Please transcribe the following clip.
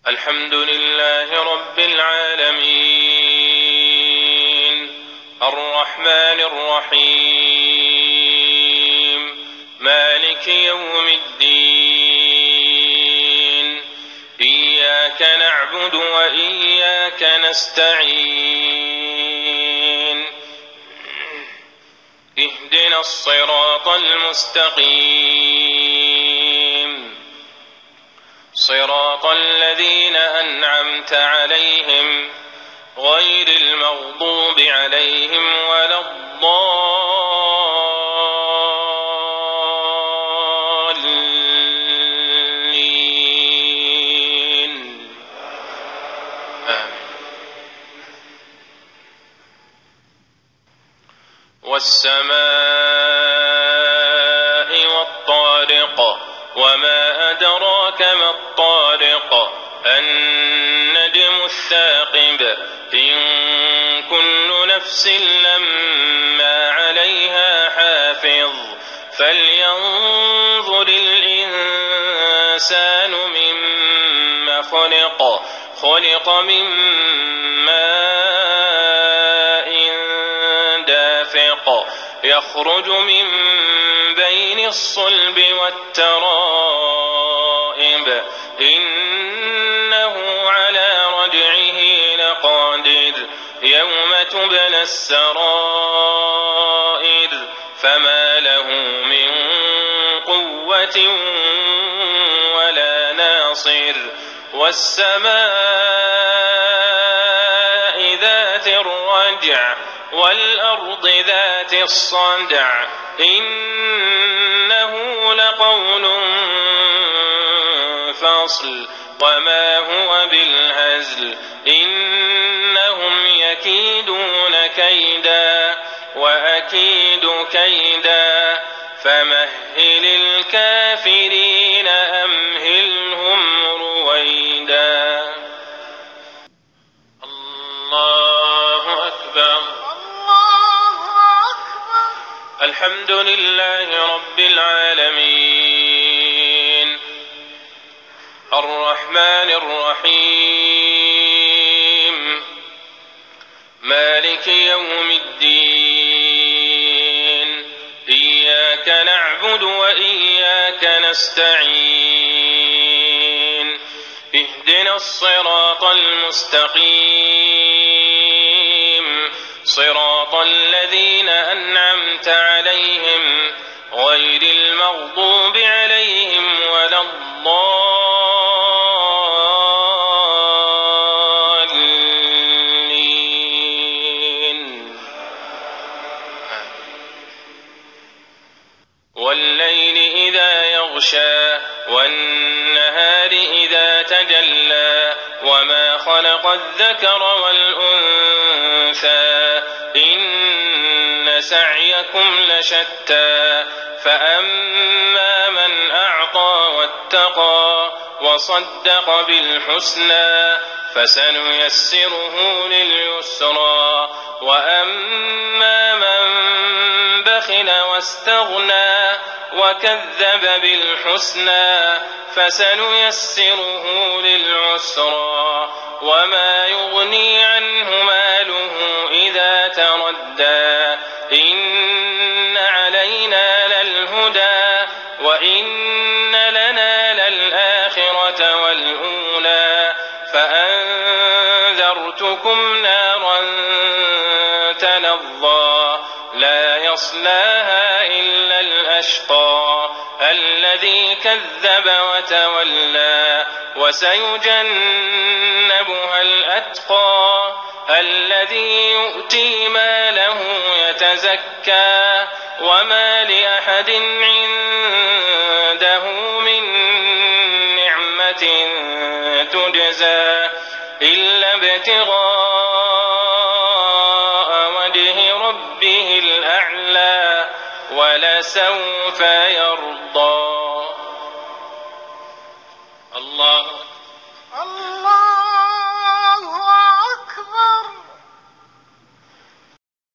الحمد لله رب العالمين الرحمن الرحيم مالك يوم الدين إياك نعبد وإياك نستعين اهدنا الصراط المستقيم صراط الذين أنعمت عليهم غير المغضوب عليهم ولا الضالين والسماء والطارق وما أدراك ما الطارق النجم الثاقب إن كل نفس لما عليها حافظ فلينظر الإنسان مما خلق من ماء دافق يخرج من بين الصلب والترائب إنه على رجعه لقادر يوم تبلى السرائر فما له من قوة ولا ناصر والسماء ذات الرجع والأرض ذات الصدع إنه لقول فصل وما هو بالهزل إنهم يكيدون كيدا وأكيد كيدا فمهل الكافرين أمهلهم رويدا الله أكبر الحمد لله رب العالمين الرحمن الرحيم مالك يوم الدين إياك نعبد وإياك نستعين اهدنا الصراط المستقيم صراط الذين أنعمت عليهم غير المغضوب عليهم ولا الضالين والليل إذا يغشى والنهار إذا تجلى وما خلق الذكر والأنثى إن سعيكم لشتى فأما من أعطى واتقى وصدق بالحسنى فسنيسره لليسرى وأما من بخل واستغنى وكذب بالحسنى فسنيسره للعسرى وما يغني عنه ماله إذا تردى إن علينا للهدى وإن لنا للآخرة والأولى فأنذرتكم نارا تلظى لا يصلاها إلا الأشقى الذي كذب وتولى وسيجنبها الأتقى الذي يؤتي ماله يتزكى وما لأحد عنده من نعمة تجزى إلا ابتغاء وجه ربه الأعلى ولسوف يرضى الله